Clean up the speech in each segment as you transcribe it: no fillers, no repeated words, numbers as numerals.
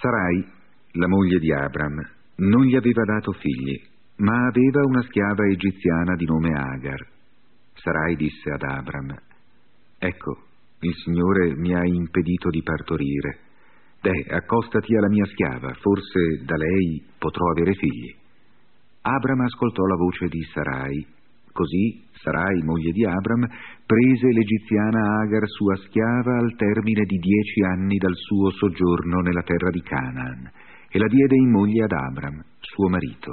Sarai, la moglie di Abram, non gli aveva dato figli, ma aveva una schiava egiziana di nome Agar. Sarai disse ad Abram: ecco, il Signore mi ha impedito di partorire. Accostati alla mia schiava, forse da lei potrò avere figli. Abram ascoltò la voce di Sarai. Così Sarai, moglie di Abram, prese l'egiziana Agar, sua schiava, al termine di 10 anni dal suo soggiorno nella terra di Canaan, e la diede in moglie ad Abram, suo marito.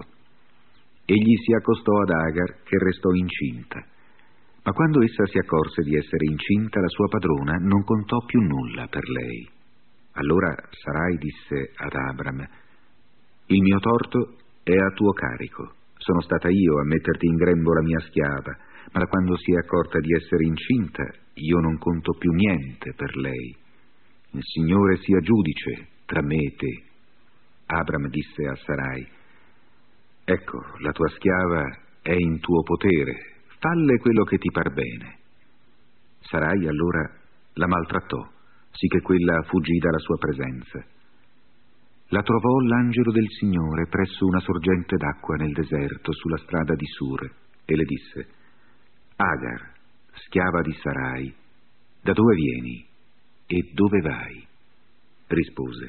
Egli si accostò ad Agar, che restò incinta. Ma quando essa si accorse di essere incinta, la sua padrona non contò più nulla per lei. Allora Sarai disse ad Abram: il mio torto è a tuo carico. Sono stata io a metterti in grembo la mia schiava, ma da quando si è accorta di essere incinta, io non conto più niente per lei. Il Signore sia giudice tra me e te. Abram disse a Sarai: ecco, la tua schiava è in tuo potere, falle quello che ti par bene. Sarai allora la maltrattò, sicché quella fuggì dalla sua presenza. La trovò l'angelo del Signore presso una sorgente d'acqua nel deserto, sulla strada di Sur, e le disse: Agar, schiava di Sarai, da dove vieni e dove vai? Rispose: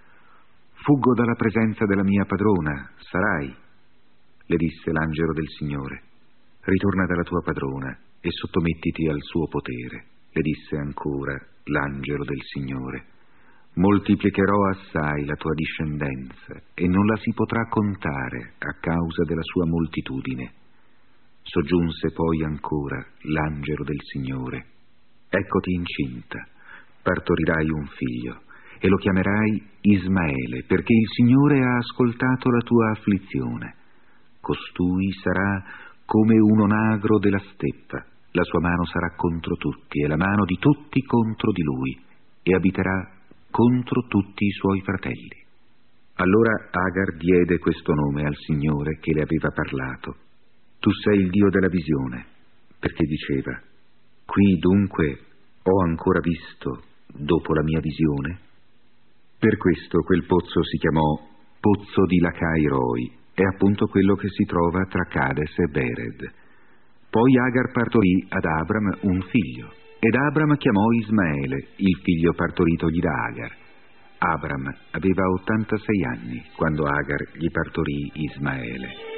fuggo dalla presenza della mia padrona, Sarai. Le disse l'angelo del Signore: ritorna dalla tua padrona e sottomettiti al suo potere. Le disse ancora l'angelo del Signore: moltiplicherò assai la tua discendenza e non la si potrà contare a causa della sua moltitudine. Soggiunse poi ancora l'angelo del Signore: eccoti incinta, partorirai un figlio e lo chiamerai Ismaele, perché il Signore ha ascoltato la tua afflizione. Costui sarà come un onagro della steppa, la sua mano sarà contro tutti e la mano di tutti contro di lui, e abiterà contro tutti i suoi fratelli. Allora Agar diede questo nome al Signore che le aveva parlato: tu sei il Dio della visione, perché diceva: qui dunque ho ancora visto dopo la mia visione. Per questo quel pozzo si chiamò Pozzo di Lacai-Roi, è appunto quello che si trova tra Cades e Bered. Poi Agar partorì ad Abram un figlio, ed Abram chiamò Ismaele, il figlio partoritogli da Agar. Abram aveva 86 anni quando Agar gli partorì Ismaele.